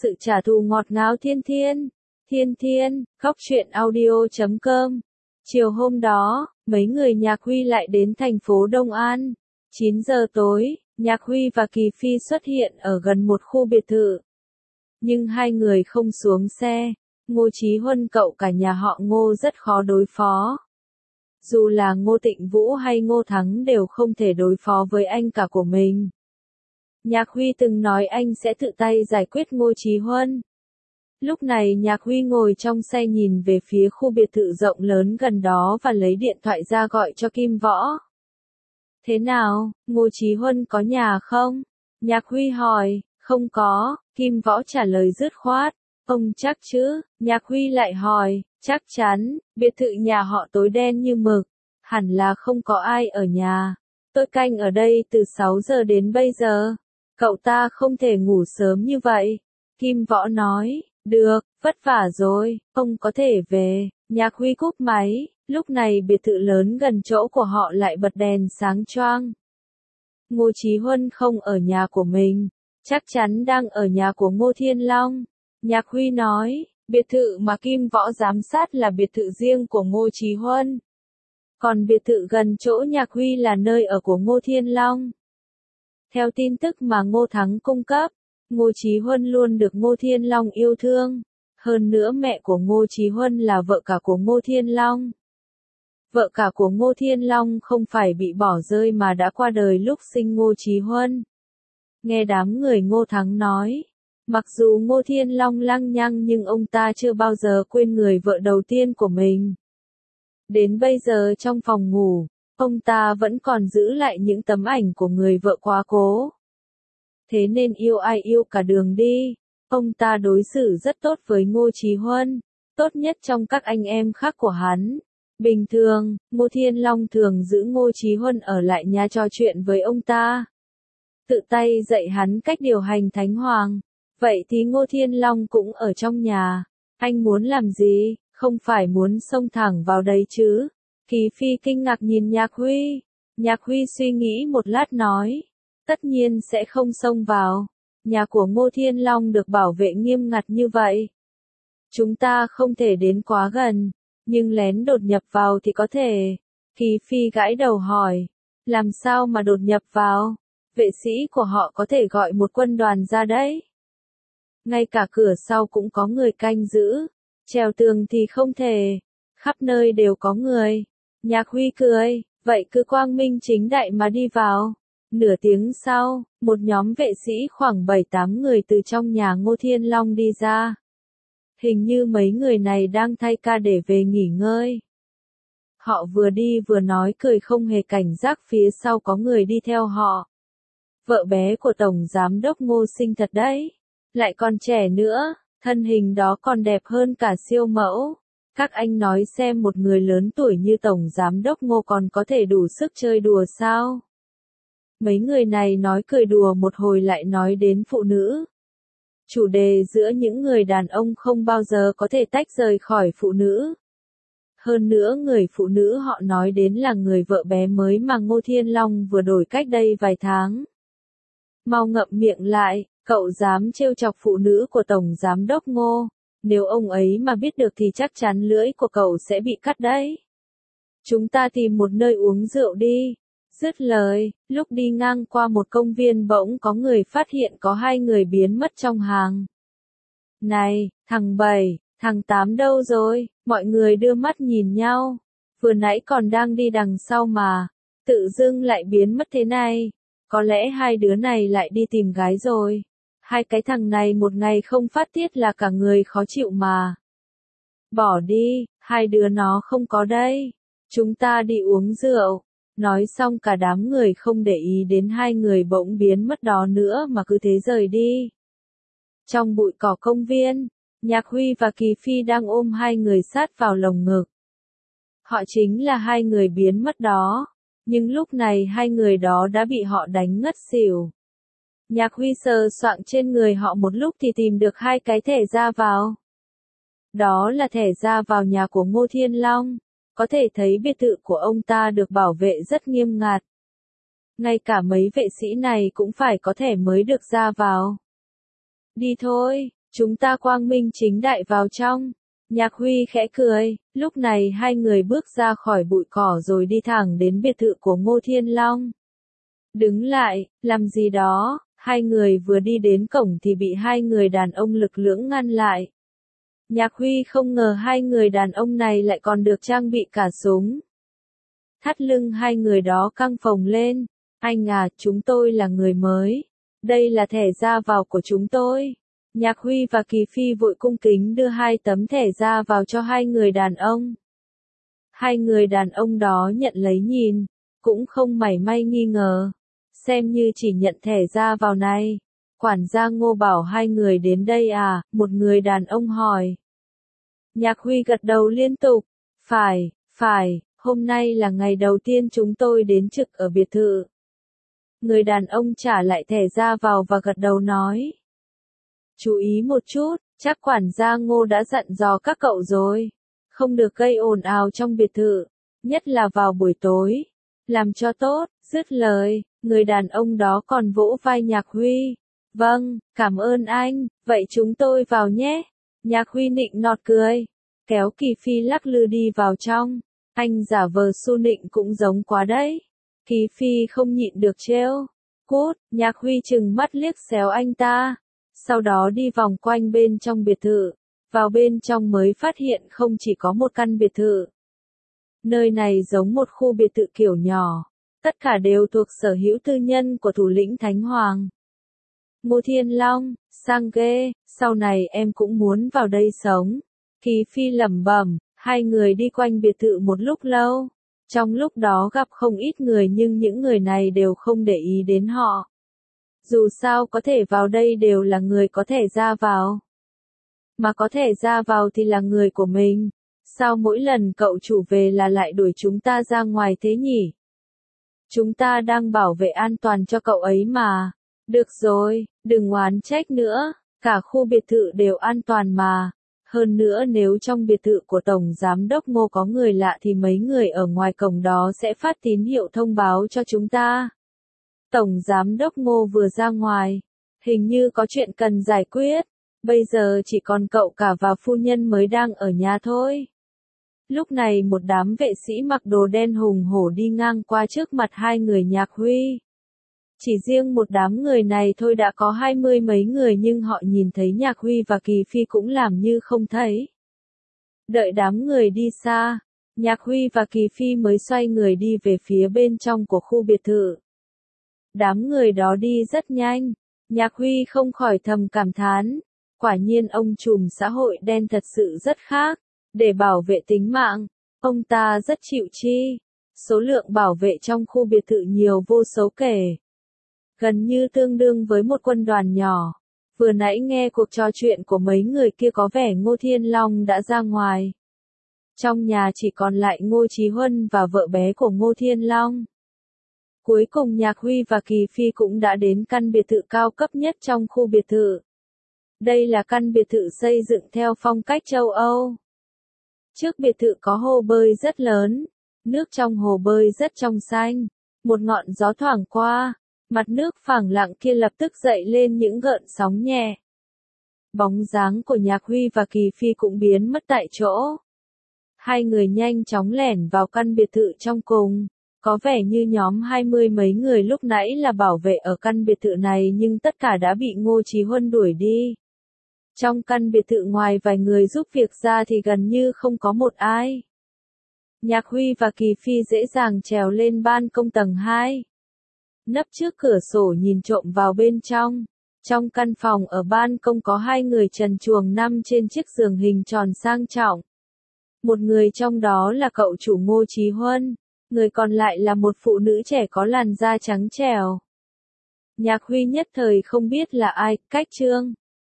sự trả thù ngọt ngào Thiên Thiên. Thiên Thiên, khóc chuyện audio.com. Chiều hôm đó, mấy người Nhạc Huy lại đến thành phố Đông An. 9 giờ tối, Nhạc Huy và Kỳ Phi xuất hiện ở gần một khu biệt thự. Nhưng hai người không xuống xe. Ngô Chí Huân cậu cả nhà họ Ngô rất khó đối phó. Dù là Ngô Tịnh Vũ hay Ngô Thắng đều không thể đối phó với anh cả của mình. Nhạc Huy từng nói anh sẽ tự tay giải quyết Ngô Chí Huân. Lúc này Nhạc Huy ngồi trong xe nhìn về phía khu biệt thự rộng lớn gần đó và lấy điện thoại ra gọi cho Kim Võ. Thế nào, Ngô Chí Huân có nhà không? Nhạc Huy hỏi. Không có, Kim Võ trả lời dứt khoát. Ông chắc chứ? Nhạc Huy lại hỏi. Chắc chắn, biệt thự nhà họ tối đen như mực. Hẳn là không có ai ở nhà. Tôi canh ở đây từ 6 giờ đến bây giờ. Cậu ta không thể ngủ sớm như vậy. Kim Võ nói. Được, vất vả rồi, ông có thể về. Nhạc Huy cúp máy. Lúc này biệt thự lớn gần chỗ của họ lại bật đèn sáng choang. Ngô Chí Huân không ở nhà của mình. Chắc chắn đang ở nhà của Ngô Thiên Long. Nhạc Huy nói, biệt thự mà Kim Võ giám sát là biệt thự riêng của Ngô Chí Huân. Còn biệt thự gần chỗ Nhạc Huy là nơi ở của Ngô Thiên Long. Theo tin tức mà Ngô Thắng cung cấp, Ngô Chí Huân luôn được Ngô Thiên Long yêu thương. Hơn nữa mẹ của Ngô Chí Huân là vợ cả của Ngô Thiên Long. Vợ cả của Ngô Thiên Long không phải bị bỏ rơi mà đã qua đời lúc sinh Ngô Chí Huân. Nghe đám người Ngô Thắng nói, mặc dù Ngô Thiên Long lăng nhăng nhưng ông ta chưa bao giờ quên người vợ đầu tiên của mình. Đến bây giờ trong phòng ngủ, ông ta vẫn còn giữ lại những tấm ảnh của người vợ quá cố. Thế nên yêu ai yêu cả đường đi. Ông ta đối xử rất tốt với Ngô Chí Huân, tốt nhất trong các anh em khác của hắn. Bình thường, Ngô Thiên Long thường giữ Ngô Chí Huân ở lại nhà trò chuyện với ông ta. Tự tay dạy hắn cách điều hành Thánh Hoàng. Vậy thì Ngô Thiên Long cũng ở trong nhà. Anh muốn làm gì, không phải muốn xông thẳng vào đây chứ? Kỳ Phi kinh ngạc nhìn Nhạc Huy. Nhạc Huy suy nghĩ một lát nói. Tất nhiên sẽ không xông vào. Nhà của Ngô Thiên Long được bảo vệ nghiêm ngặt như vậy. Chúng ta không thể đến quá gần. Nhưng lén đột nhập vào thì có thể. Kỳ Phi gãi đầu hỏi. Làm sao mà đột nhập vào? Vệ sĩ của họ có thể gọi một quân đoàn ra đấy. Ngay cả cửa sau cũng có người canh giữ. Trèo tường thì không thể. Khắp nơi đều có người. Nhạc Huy cười. Vậy cứ quang minh chính đại mà đi vào. Nửa tiếng sau, một nhóm vệ sĩ khoảng 7-8 người từ trong nhà Ngô Thiên Long đi ra. Hình như mấy người này đang thay ca để về nghỉ ngơi. Họ vừa đi vừa nói cười không hề cảnh giác phía sau có người đi theo họ. Vợ bé của Tổng Giám đốc Ngô xinh thật đấy. Lại còn trẻ nữa, thân hình đó còn đẹp hơn cả siêu mẫu. Các anh nói xem một người lớn tuổi như Tổng Giám đốc Ngô còn có thể đủ sức chơi đùa sao? Mấy người này nói cười đùa một hồi lại nói đến phụ nữ. Chủ đề giữa những người đàn ông không bao giờ có thể tách rời khỏi phụ nữ. Hơn nữa người phụ nữ họ nói đến là người vợ bé mới mà Ngô Thiên Long vừa đổi cách đây vài tháng. Mau ngậm miệng lại, cậu dám trêu chọc phụ nữ của Tổng Giám đốc Ngô. Nếu ông ấy mà biết được thì chắc chắn lưỡi của cậu sẽ bị cắt đấy. Chúng ta tìm một nơi uống rượu đi. Dứt lời, lúc đi ngang qua một công viên bỗng có người phát hiện có 2 người biến mất trong hàng. Này, thằng 7, thằng 8 đâu rồi? Mọi người đưa mắt nhìn nhau. Vừa nãy còn đang đi đằng sau mà. Tự dưng lại biến mất thế này. Có lẽ hai đứa này lại đi tìm gái rồi. Hai cái thằng này một ngày không phát tiết là cả người khó chịu mà. Bỏ đi, hai đứa nó không có đây. Chúng ta đi uống rượu. Nói xong cả đám người không để ý đến hai người bỗng biến mất đó nữa mà cứ thế rời đi. Trong bụi cỏ công viên, Nhạc Huy và Kỳ Phi đang ôm hai người sát vào lồng ngực. Họ chính là hai người biến mất đó. Nhưng lúc này hai người đó đã bị họ đánh ngất xỉu. Nhạc Huy sờ soạng trên người họ một lúc thì tìm được 2 cái thẻ ra vào. Đó là thẻ ra vào nhà của Ngô Thiên Long. Có thể thấy biệt thự của ông ta được bảo vệ rất nghiêm ngặt. Ngay cả mấy vệ sĩ này cũng phải có thẻ mới được ra vào. Đi thôi, Chúng ta quang minh chính đại vào trong. Nhạc Huy khẽ cười, lúc này hai người bước ra khỏi bụi cỏ rồi đi thẳng đến biệt thự của Ngô Thiên Long. Đứng lại, làm gì đó, hai người vừa đi đến cổng thì bị hai người đàn ông lực lưỡng ngăn lại. Nhạc Huy không ngờ hai người đàn ông này lại còn được trang bị cả súng. Thắt lưng hai người đó căng phồng lên. Anh à, chúng tôi là người mới. Đây là thẻ ra vào của chúng tôi. Nhạc Huy và Kỳ Phi vội cung kính đưa hai tấm thẻ ra vào cho hai người đàn ông. Hai người đàn ông đó nhận lấy nhìn, cũng không mảy may nghi ngờ. Xem như chỉ nhận thẻ ra vào này. Quản gia Ngô bảo hai người đến đây à, một người đàn ông hỏi. Nhạc Huy gật đầu liên tục. Phải, hôm nay là ngày đầu tiên chúng tôi đến trực ở biệt thự. Người đàn ông trả lại thẻ ra vào và gật đầu nói. Chú ý một chút, chắc quản gia Ngô đã dặn dò các cậu rồi. Không được gây ồn ào trong biệt thự, nhất là vào buổi tối. Làm cho tốt, dứt lời, người đàn ông đó còn vỗ vai Nhạc Huy. Vâng, cảm ơn anh, vậy chúng tôi vào nhé. Nhạc Huy nịnh nọt cười, kéo Kỳ Phi lắc lư đi vào trong. Anh giả vờ su nịnh cũng giống quá đấy. Kỳ Phi không nhịn được trêu. Cút, Nhạc Huy trừng mắt liếc xéo anh ta. Sau đó đi vòng quanh bên trong biệt thự. Vào bên trong mới phát hiện không chỉ có một căn biệt thự. Nơi này giống một khu biệt thự kiểu nhỏ. Tất cả đều thuộc sở hữu tư nhân của thủ lĩnh Thánh Hoàng. Ngô Thiên Long, sang ghê, sau này em cũng muốn vào đây sống. Kỳ Phi lẩm bẩm, hai người đi quanh biệt thự một lúc lâu. Trong lúc đó gặp không ít người nhưng những người này đều không để ý đến họ. Dù sao có thể vào đây đều là người có thể ra vào. Mà có thể ra vào thì là người của mình. Sao mỗi lần cậu chủ về là lại đuổi chúng ta ra ngoài thế nhỉ? Chúng ta đang bảo vệ an toàn cho cậu ấy mà. Được rồi, đừng oán trách nữa, cả khu biệt thự đều an toàn mà. Hơn nữa nếu trong biệt thự của Tổng Giám đốc Ngô có người lạ thì mấy người ở ngoài cổng đó sẽ phát tín hiệu thông báo cho chúng ta. Tổng Giám đốc Ngô vừa ra ngoài, hình như có chuyện cần giải quyết, bây giờ chỉ còn cậu cả và phu nhân mới đang ở nhà thôi. Lúc này một đám vệ sĩ mặc đồ đen hùng hổ đi ngang qua trước mặt hai người Nhạc Huy. Chỉ riêng một đám người này thôi đã có 20 mấy người nhưng họ nhìn thấy Nhạc Huy và Kỳ Phi cũng làm như không thấy. Đợi đám người đi xa, Nhạc Huy và Kỳ Phi mới xoay người đi về phía bên trong của khu biệt thự. Đám người đó đi rất nhanh, Nhạc Huy không khỏi thầm cảm thán, quả nhiên ông trùm xã hội đen thật sự rất khác, để bảo vệ tính mạng, ông ta rất chịu chi, số lượng bảo vệ trong khu biệt thự nhiều vô số kể. Gần như tương đương với một quân đoàn nhỏ. Vừa nãy nghe cuộc trò chuyện của mấy người kia có vẻ Ngô Thiên Long đã ra ngoài. Trong nhà chỉ còn lại Ngô Chí Huân và vợ bé của Ngô Thiên Long. Cuối cùng Nhạc Huy và Kỳ Phi cũng đã đến căn biệt thự cao cấp nhất trong khu biệt thự. Đây là căn biệt thự xây dựng theo phong cách châu Âu. Trước biệt thự có hồ bơi rất lớn, nước trong hồ bơi rất trong xanh, một ngọn gió thoảng qua. Mặt nước phẳng lặng kia lập tức dậy lên những gợn sóng nhẹ. Bóng dáng của Nhạc Huy và Kỳ Phi cũng biến mất tại chỗ. Hai người nhanh chóng lẻn vào căn biệt thự trong cùng. Có vẻ như nhóm 20 mấy người lúc nãy là bảo vệ ở căn biệt thự này nhưng tất cả đã bị Ngô Chí Huân đuổi đi. Trong căn biệt thự ngoài vài người giúp việc ra thì gần như không có một ai. Nhạc Huy và Kỳ Phi dễ dàng trèo lên ban công tầng 2. Nấp trước cửa sổ nhìn trộm vào bên trong. Trong căn phòng ở ban công có hai người trần truồng nằm trên chiếc giường hình tròn sang trọng. Một người trong đó là cậu chủ Ngô Chí Huân, người còn lại là một phụ nữ trẻ có làn da trắng trẻo. Nhạc Huy nhất thời không biết là ai, cách trương.